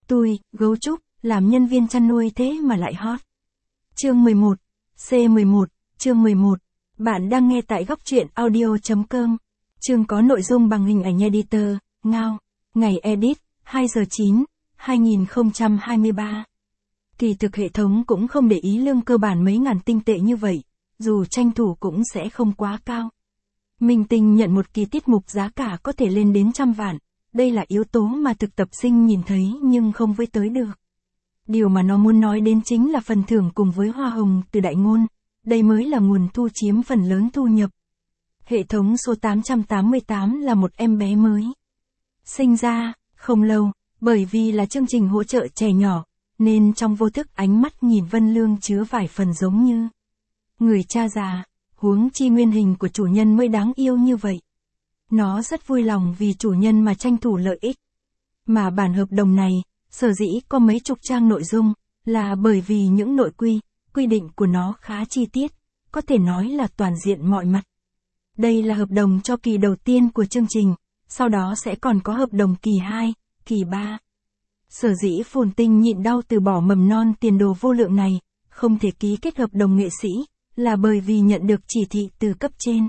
Tôi, gấu trúc, làm nhân viên chăn nuôi thế mà lại hot. Chương 11. C11, chương 11. Bạn đang nghe tại góc truyện audio.com. Chương có nội dung bằng hình ảnh editor, Ngao. Ngày edit, 2 giờ 9, 2023. Kỳ thực hệ thống cũng không để ý lương cơ bản mấy ngàn tinh tệ như vậy, dù tranh thủ cũng sẽ không quá cao. Minh Tinh nhận một kỳ tiết mục giá cả có thể lên đến 100 vạn, đây là yếu tố mà thực tập sinh nhìn thấy nhưng không với tới được. Điều mà nó muốn nói đến chính là phần thưởng cùng với hoa hồng từ đại ngôn, đây mới là nguồn thu chiếm phần lớn thu nhập. Hệ thống số 888 là một em bé mới. Sinh ra, không lâu, bởi vì là chương trình hỗ trợ trẻ nhỏ, nên trong vô thức ánh mắt nhìn Vân Lương chứa vài phần giống như người cha già, huống chi nguyên hình của chủ nhân mới đáng yêu như vậy. Nó rất vui lòng vì chủ nhân mà tranh thủ lợi ích. Mà bản hợp đồng này, sở dĩ có mấy chục trang nội dung, là bởi vì những nội quy định của nó khá chi tiết, có thể nói là toàn diện mọi mặt. Đây là hợp đồng cho kỳ đầu tiên của chương trình, sau đó sẽ còn có hợp đồng kỳ 2, kỳ 3. Sở dĩ Phồn Tinh nhịn đau từ bỏ mầm non tiền đồ vô lượng này, không thể ký kết hợp đồng nghệ sĩ, là bởi vì nhận được chỉ thị từ cấp trên.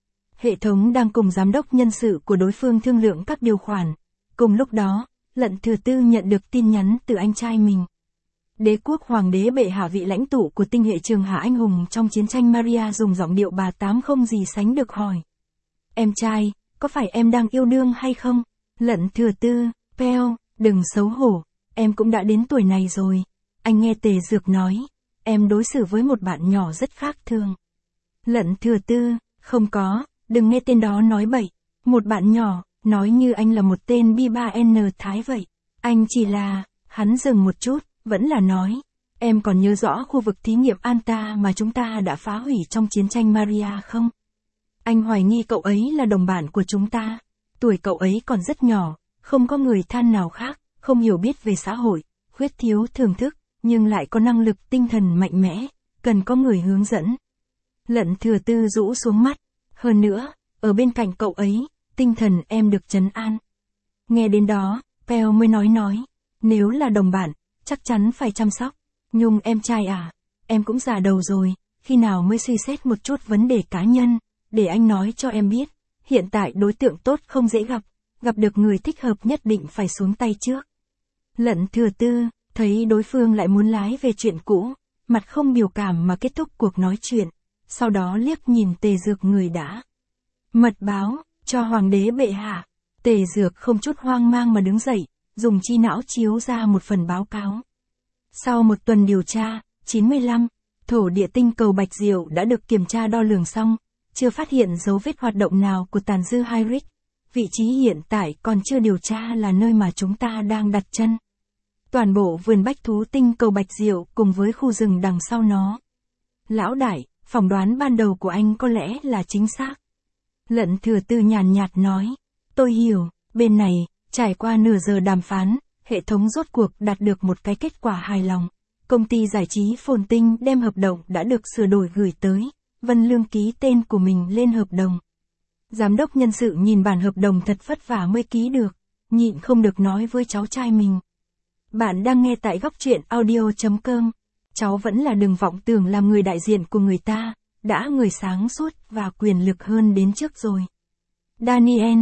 Hệ thống đang cùng giám đốc nhân sự của đối phương thương lượng các điều khoản. Cùng lúc đó, Lận Thừa Tư nhận được tin nhắn từ anh trai mình. Đế quốc hoàng đế bệ hạ vị lãnh tụ của tinh hệ Trường Hà anh hùng trong chiến tranh Maria dùng giọng điệu bà tám không gì sánh được hỏi. Em trai, có phải em đang yêu đương hay không? Lận Thừa Tư, Peo, đừng xấu hổ, em cũng đã đến tuổi này rồi. Anh nghe Tề Dược nói, em đối xử với một bạn nhỏ rất khác thường. Lận Thừa Tư, không có, đừng nghe tên đó nói bậy. Một bạn nhỏ, nói như anh là một tên B3N Thái vậy. Anh chỉ là, hắn dừng một chút, vẫn là nói. Em còn nhớ rõ khu vực thí nghiệm Anta mà chúng ta đã phá hủy trong chiến tranh Maria không? Anh hoài nghi cậu ấy là đồng bạn của chúng ta. Tuổi cậu ấy còn rất nhỏ, không có người thân nào khác, không hiểu biết về xã hội, khuyết thiếu thưởng thức, nhưng lại có năng lực tinh thần mạnh mẽ, cần có người hướng dẫn. Lận Thừa Tư rũ xuống mắt. Hơn nữa, ở bên cạnh cậu ấy, tinh thần em được trấn an. Nghe đến đó, Peo mới nói, nếu là đồng bạn, chắc chắn phải chăm sóc. Nhung em trai à, em cũng già đầu rồi, khi nào mới suy xét một chút vấn đề cá nhân, để anh nói cho em biết. Hiện tại đối tượng tốt không dễ gặp được người thích hợp nhất định phải xuống tay trước. Lận Thừa Tư, thấy đối phương lại muốn lái về chuyện cũ, mặt không biểu cảm mà kết thúc cuộc nói chuyện, sau đó liếc nhìn Tề Dược người đã mật báo cho hoàng đế bệ hạ. Tề Dược không chút hoang mang mà đứng dậy, dùng chi não chiếu ra một phần báo cáo. Sau một tuần điều tra, 95, thổ địa tinh cầu Bạch Diệu đã được kiểm tra đo lường xong, chưa phát hiện dấu vết hoạt động nào của tàn dư Hydric. Vị trí hiện tại còn chưa điều tra là nơi mà chúng ta đang đặt chân. Toàn bộ vườn bách thú tinh cầu Bạch Diệu cùng với khu rừng đằng sau nó. Lão đại, phỏng đoán ban đầu của anh có lẽ là chính xác. Lận Thừa Tư nhàn nhạt nói. Tôi hiểu, bên này, trải qua nửa giờ đàm phán, hệ thống rốt cuộc đạt được một cái kết quả hài lòng. Công ty giải trí Phồn Tinh đem hợp đồng đã được sửa đổi gửi tới. Vân Lương ký tên của mình lên hợp đồng. Giám đốc nhân sự nhìn bản hợp đồng thật vất vả mới ký được, nhịn không được nói với cháu trai mình. Bạn đang nghe tại góc truyện audio.com. Cháu vẫn là đừng vọng tưởng làm người đại diện của người ta, đã người sáng suốt và quyền lực hơn đến trước rồi. Daniel,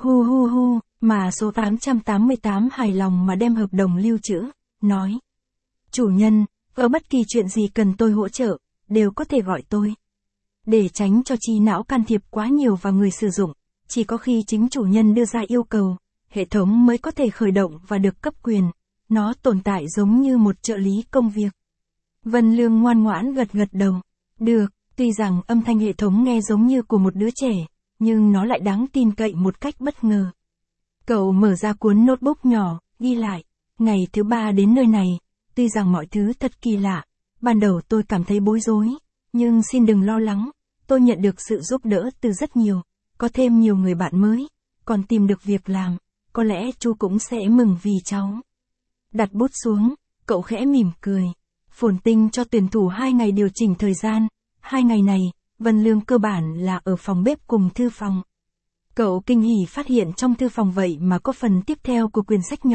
mà số 888 hài lòng mà đem hợp đồng lưu trữ, nói. Chủ nhân, ở bất kỳ chuyện gì cần tôi hỗ trợ, đều có thể gọi tôi. Để tránh cho trí não can thiệp quá nhiều vào người sử dụng, chỉ có khi chính chủ nhân đưa ra yêu cầu, hệ thống mới có thể khởi động và được cấp quyền. Nó tồn tại giống như một trợ lý công việc. Vân Lương ngoan ngoãn gật đầu. Được, tuy rằng âm thanh hệ thống nghe giống như của một đứa trẻ, nhưng nó lại đáng tin cậy một cách bất ngờ. Cậu mở ra cuốn notebook nhỏ, ghi lại. Ngày thứ 3 đến nơi này, tuy rằng mọi thứ thật kỳ lạ, ban đầu tôi cảm thấy bối rối, nhưng xin đừng lo lắng, tôi nhận được sự giúp đỡ từ rất nhiều, có thêm nhiều người bạn mới, còn tìm được việc làm, có lẽ chú cũng sẽ mừng vì cháu. Đặt bút xuống, cậu khẽ mỉm cười. Phồn Tinh cho tuyển thủ 2 ngày điều chỉnh thời gian, 2 ngày này, Vân Lương cơ bản là ở phòng bếp cùng thư phòng. Cậu kinh hỉ phát hiện trong thư phòng vậy mà có phần tiếp theo của quyển sách nhỏ,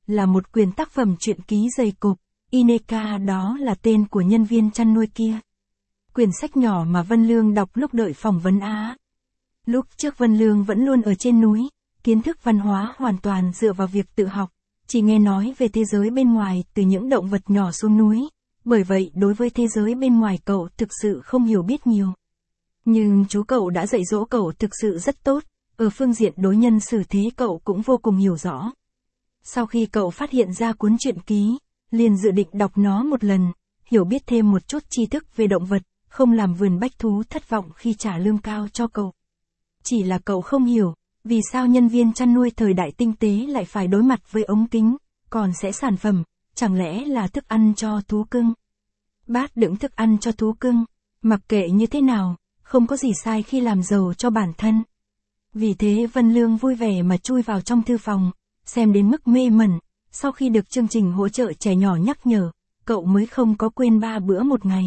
là một quyển tác phẩm truyện ký dày cộp, Ineka đó là tên của nhân viên chăn nuôi kia. Quyển sách nhỏ mà Vân Lương đọc lúc đợi phỏng vấn Á. Lúc trước Vân Lương vẫn luôn ở trên núi, kiến thức văn hóa hoàn toàn dựa vào việc tự học, chỉ nghe nói về thế giới bên ngoài từ những động vật nhỏ xuống núi, bởi vậy đối với thế giới bên ngoài cậu thực sự không hiểu biết nhiều. Nhưng chú cậu đã dạy dỗ cậu thực sự rất tốt, ở phương diện đối nhân xử thế cậu cũng vô cùng hiểu rõ. Sau khi cậu phát hiện ra cuốn truyện ký, liền dự định đọc nó một lần, hiểu biết thêm một chút tri thức về động vật, không làm vườn bách thú thất vọng khi trả lương cao cho cậu. Chỉ là cậu không hiểu, vì sao nhân viên chăn nuôi thời đại tinh tế lại phải đối mặt với ống kính, còn sẽ sản phẩm, chẳng lẽ là thức ăn cho thú cưng. Bát đựng thức ăn cho thú cưng, mặc kệ như thế nào, không có gì sai khi làm giàu cho bản thân. Vì thế Vân Lương vui vẻ mà chui vào trong thư phòng, xem đến mức mê mẩn, sau khi được chương trình hỗ trợ trẻ nhỏ nhắc nhở, cậu mới không có quên 3 bữa một ngày.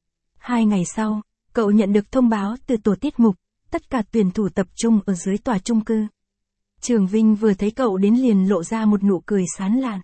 2 ngày sau, cậu nhận được thông báo từ tổ tiết mục, tất cả tuyển thủ tập trung ở dưới tòa chung cư. Trường Vinh vừa thấy cậu đến liền lộ ra một nụ cười sán lạn.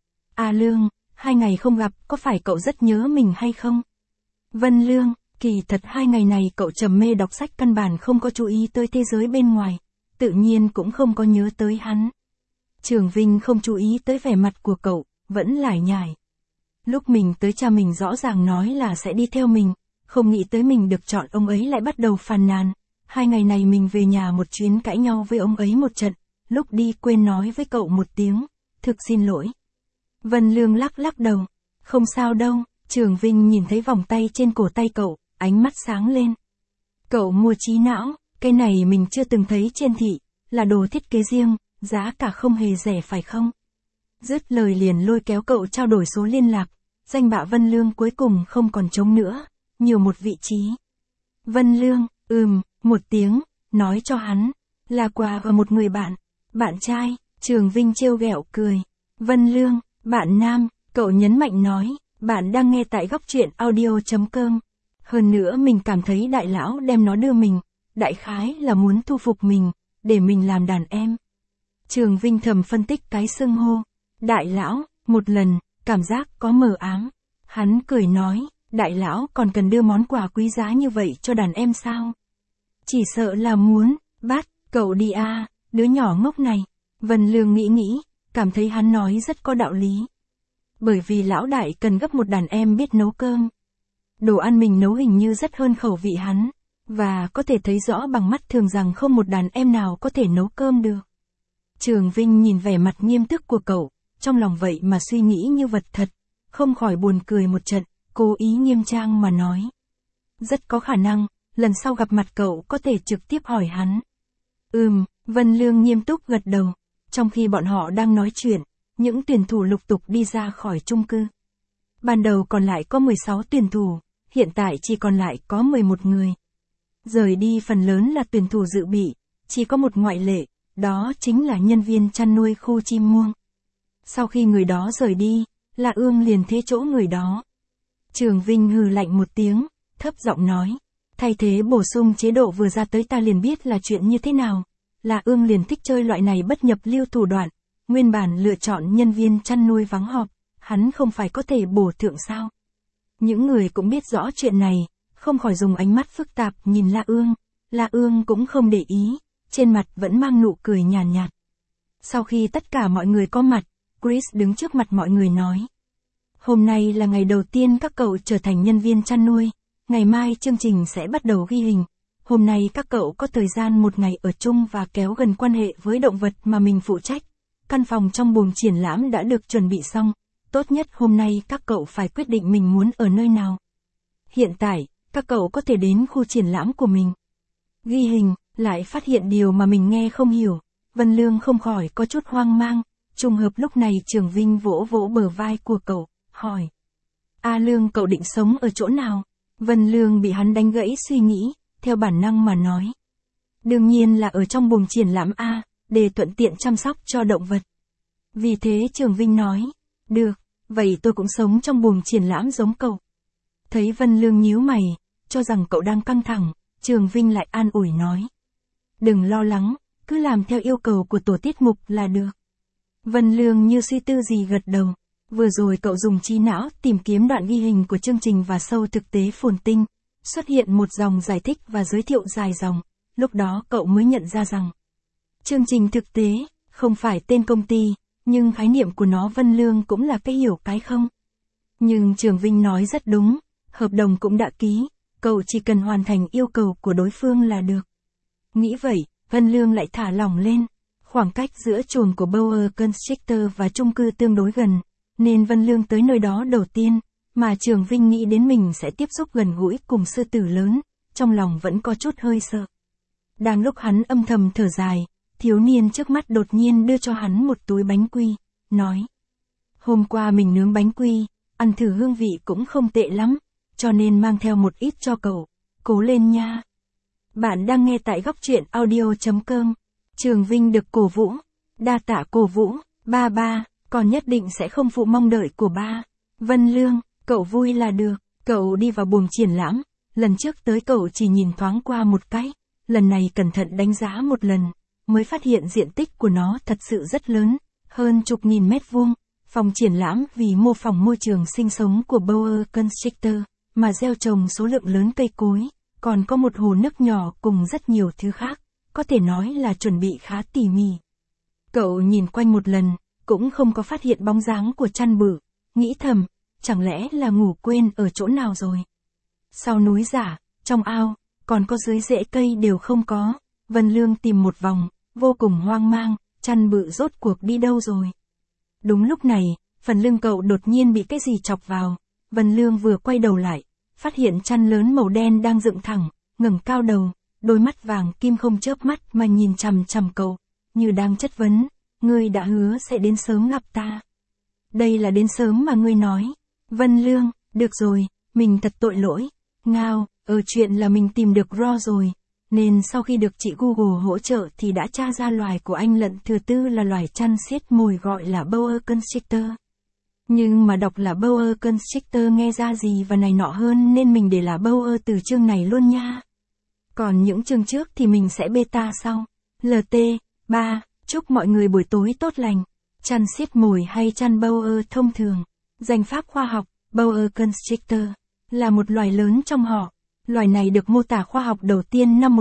À Lương, 2 ngày không gặp, có phải cậu rất nhớ mình hay không? Vân Lương, kỳ thật 2 ngày này cậu trầm mê đọc sách căn bản không có chú ý tới thế giới bên ngoài, tự nhiên cũng không có nhớ tới hắn. Trường Vinh không chú ý tới vẻ mặt của cậu, vẫn lải nhải. Lúc mình tới cha mình rõ ràng nói là sẽ đi theo mình, không nghĩ tới mình được chọn ông ấy lại bắt đầu phàn nàn. 2 ngày này mình về nhà một chuyến cãi nhau với ông ấy một trận, lúc đi quên nói với cậu một tiếng, thực xin lỗi. Vân Lương lắc lắc đầu, không sao đâu. Trường Vinh nhìn thấy vòng tay trên cổ tay cậu, ánh mắt sáng lên. Cậu mua trí não, cái này mình chưa từng thấy trên thị, là đồ thiết kế riêng, giá cả không hề rẻ phải không? Dứt lời liền lôi kéo cậu trao đổi số liên lạc, danh bạ Vân Lương cuối cùng không còn trống nữa, nhiều một vị trí. Vân Lương, một tiếng, nói cho hắn, là quà và một người bạn trai. Trường Vinh trêu ghẹo cười. Vân Lương, bạn nam, cậu nhấn mạnh nói, bạn đang nghe tại góc truyện audio.com. Hơn nữa mình cảm thấy đại lão đem nó đưa mình, đại khái là muốn thu phục mình, để mình làm đàn em. Trường Vinh thầm phân tích cái xưng hô, đại lão, một lần, cảm giác có mờ ám. Hắn cười nói, đại lão còn cần đưa món quà quý giá như vậy cho đàn em sao? Chỉ sợ là muốn, bắt, cậu đi à, đứa nhỏ ngốc này. Vân Lương nghĩ, cảm thấy hắn nói rất có đạo lý. Bởi vì lão đại cần gấp một đàn em biết nấu cơm. Đồ ăn mình nấu hình như rất hơn khẩu vị hắn, và có thể thấy rõ bằng mắt thường rằng không một đàn em nào có thể nấu cơm được. Trường Vinh nhìn vẻ mặt nghiêm túc của cậu, trong lòng vậy mà suy nghĩ như vật thật, không khỏi buồn cười một trận, cố ý nghiêm trang mà nói. Rất có khả năng, lần sau gặp mặt cậu có thể trực tiếp hỏi hắn. Vân Lương nghiêm túc gật đầu, trong khi bọn họ đang nói chuyện, những tuyển thủ lục tục đi ra khỏi chung cư. Ban đầu còn lại có 16 tuyển thủ, hiện tại chỉ còn lại có 11 người. Rời đi phần lớn là tuyển thủ dự bị, chỉ có một ngoại lệ, đó chính là nhân viên chăn nuôi khu chim muông. Sau khi người đó rời đi, La Ương liền thế chỗ người đó. Trường Vinh hừ lạnh một tiếng, thấp giọng nói, thay thế bổ sung chế độ vừa ra tới ta liền biết là chuyện như thế nào. La Ương liền thích chơi loại này bất nhập lưu thủ đoạn, nguyên bản lựa chọn nhân viên chăn nuôi vắng họp, hắn không phải có thể bổ thượng sao. Những người cũng biết rõ chuyện này, không khỏi dùng ánh mắt phức tạp nhìn La Ương cũng không để ý, trên mặt vẫn mang nụ cười nhàn nhạt. Sau khi tất cả mọi người có mặt, Chris đứng trước mặt mọi người nói. Hôm nay là ngày đầu tiên các cậu trở thành nhân viên chăn nuôi, ngày mai chương trình sẽ bắt đầu ghi hình. Hôm nay các cậu có thời gian một ngày ở chung và kéo gần quan hệ với động vật mà mình phụ trách. Căn phòng trong buồng triển lãm đã được chuẩn bị xong, tốt nhất hôm nay các cậu phải quyết định mình muốn ở nơi nào. Hiện tại, các cậu có thể đến khu triển lãm của mình. Ghi hình, lại phát hiện điều mà mình nghe không hiểu. Vân Lương không khỏi có chút hoang mang, trùng hợp lúc này Trường Vinh vỗ vỗ bờ vai của cậu, hỏi. A Lương cậu định sống ở chỗ nào? Vân Lương bị hắn đánh gãy suy nghĩ, theo bản năng mà nói. Đương nhiên là ở trong buồng triển lãm A, để thuận tiện chăm sóc cho động vật. Vì thế Trường Vinh nói, được, vậy tôi cũng sống trong buồng triển lãm giống cậu. Thấy Vân Lương nhíu mày, cho rằng cậu đang căng thẳng, Trường Vinh lại an ủi nói. Đừng lo lắng, cứ làm theo yêu cầu của tổ tiết mục là được. Vân Lương như suy tư gì gật đầu. Vừa rồi cậu dùng trí não tìm kiếm đoạn ghi hình của chương trình và show thực tế phồn tinh, xuất hiện một dòng giải thích và giới thiệu dài dòng, lúc đó cậu mới nhận ra rằng chương trình thực tế không phải tên công ty, nhưng khái niệm của nó Vân Lương cũng là cái hiểu cái không. Nhưng Trường Vinh nói rất đúng, hợp đồng cũng đã ký, cậu chỉ cần hoàn thành yêu cầu của đối phương là được. Nghĩ vậy, Vân Lương lại thả lỏng lên. Khoảng cách giữa chuồng của Boa Constrictor và chung cư tương đối gần, nên Vân Lương tới nơi đó đầu tiên, mà Trường Vinh nghĩ đến mình sẽ tiếp xúc gần gũi cùng sư tử lớn, trong lòng vẫn có chút hơi sợ. Đang lúc hắn âm thầm thở dài, thiếu niên trước mắt đột nhiên đưa cho hắn một túi bánh quy, nói: hôm qua mình nướng bánh quy, ăn thử hương vị cũng không tệ lắm, cho nên mang theo một ít cho cậu, cố lên nha. Bạn đang nghe tại góc truyện audio.com. Trường Vinh được cổ vũ, đa tạ cổ vũ, ba, còn nhất định sẽ không phụ mong đợi của ba. Vân Lương, cậu vui là được. Cậu đi vào buồng triển lãm, lần trước tới cậu chỉ nhìn thoáng qua một cái, lần này cẩn thận đánh giá một lần, mới phát hiện diện tích của nó thật sự rất lớn, hơn chục nghìn mét vuông. Phòng triển lãm vì mô phỏng môi trường sinh sống của Boa Constrictor, mà gieo trồng số lượng lớn cây cối, còn có một hồ nước nhỏ cùng rất nhiều thứ khác, có thể nói là chuẩn bị khá tỉ mỉ. Cậu nhìn quanh một lần, cũng không có phát hiện bóng dáng của chăn bự, nghĩ thầm, chẳng lẽ là ngủ quên ở chỗ nào rồi. Sau núi giả, trong ao, còn có dưới rễ cây đều không có. Vân Lương tìm một vòng, vô cùng hoang mang, chăn bự rốt cuộc đi đâu rồi. Đúng lúc này, phần lưng cậu đột nhiên bị cái gì chọc vào. Vân Lương vừa quay đầu lại, phát hiện chăn lớn màu đen đang dựng thẳng, ngẩng cao đầu, đôi mắt vàng kim không chớp mắt mà nhìn chằm chằm cậu, như đang chất vấn, ngươi đã hứa sẽ đến sớm gặp ta. Đây là đến sớm mà ngươi nói. Vân Lương, được rồi, mình thật tội lỗi. Ngao, chuyện là mình tìm được Ro rồi, nên sau khi được chị Google hỗ trợ thì đã tra ra loài của anh lận thứ tư là loài chăn xiết mồi gọi là Boa Constrictor. Nhưng mà đọc là Boa Constrictor nghe ra gì và này nọ hơn nên mình để là Boa từ chương này luôn nha. Còn những chương trước thì mình sẽ beta sau. LT, 3, chúc mọi người buổi tối tốt lành. Chăn xiết mồi hay chăn Boa thông thường. Danh pháp khoa học, Boa Constrictor, là một loài lớn trong họ. Loài này được mô tả khoa học đầu tiên năm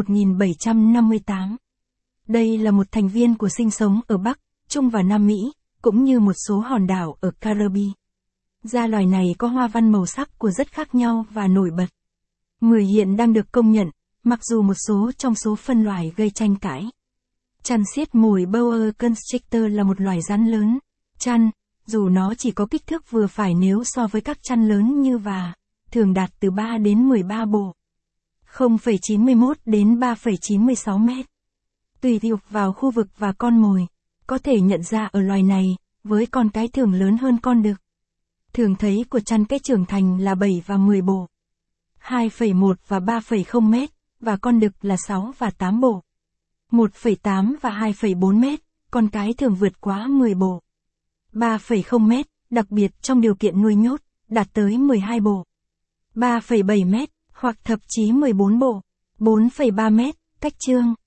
1758. Đây là một thành viên của sinh sống ở Bắc, Trung và Nam Mỹ, cũng như một số hòn đảo ở Caribe. Da loài này có hoa văn màu sắc của rất khác nhau và nổi bật. 10 hiện đang được công nhận, mặc dù một số trong số phân loài gây tranh cãi. Chăn xiết mồi Boa Constrictor là một loài rắn lớn. Chăn, dù nó chỉ có kích thước vừa phải nếu so với các chăn lớn như và, thường đạt từ 3 đến 13 bộ. 0,91 đến 3,96 mét. Tùy thuộc vào khu vực và con mồi, có thể nhận ra ở loài này, với con cái thường lớn hơn con đực. Thường thấy của chăn cái trưởng thành là 7 và 10 bộ. 2,1 và 3,0 mét, và con đực là 6 và 8 bộ. 1,8 và 2,4 mét, con cái thường vượt quá 10 bộ. 3,0 mét, đặc biệt trong điều kiện nuôi nhốt, đạt tới 12 bộ. 3,7 mét, hoặc thậm chí 14 bộ. 4,3 mét, cách chương.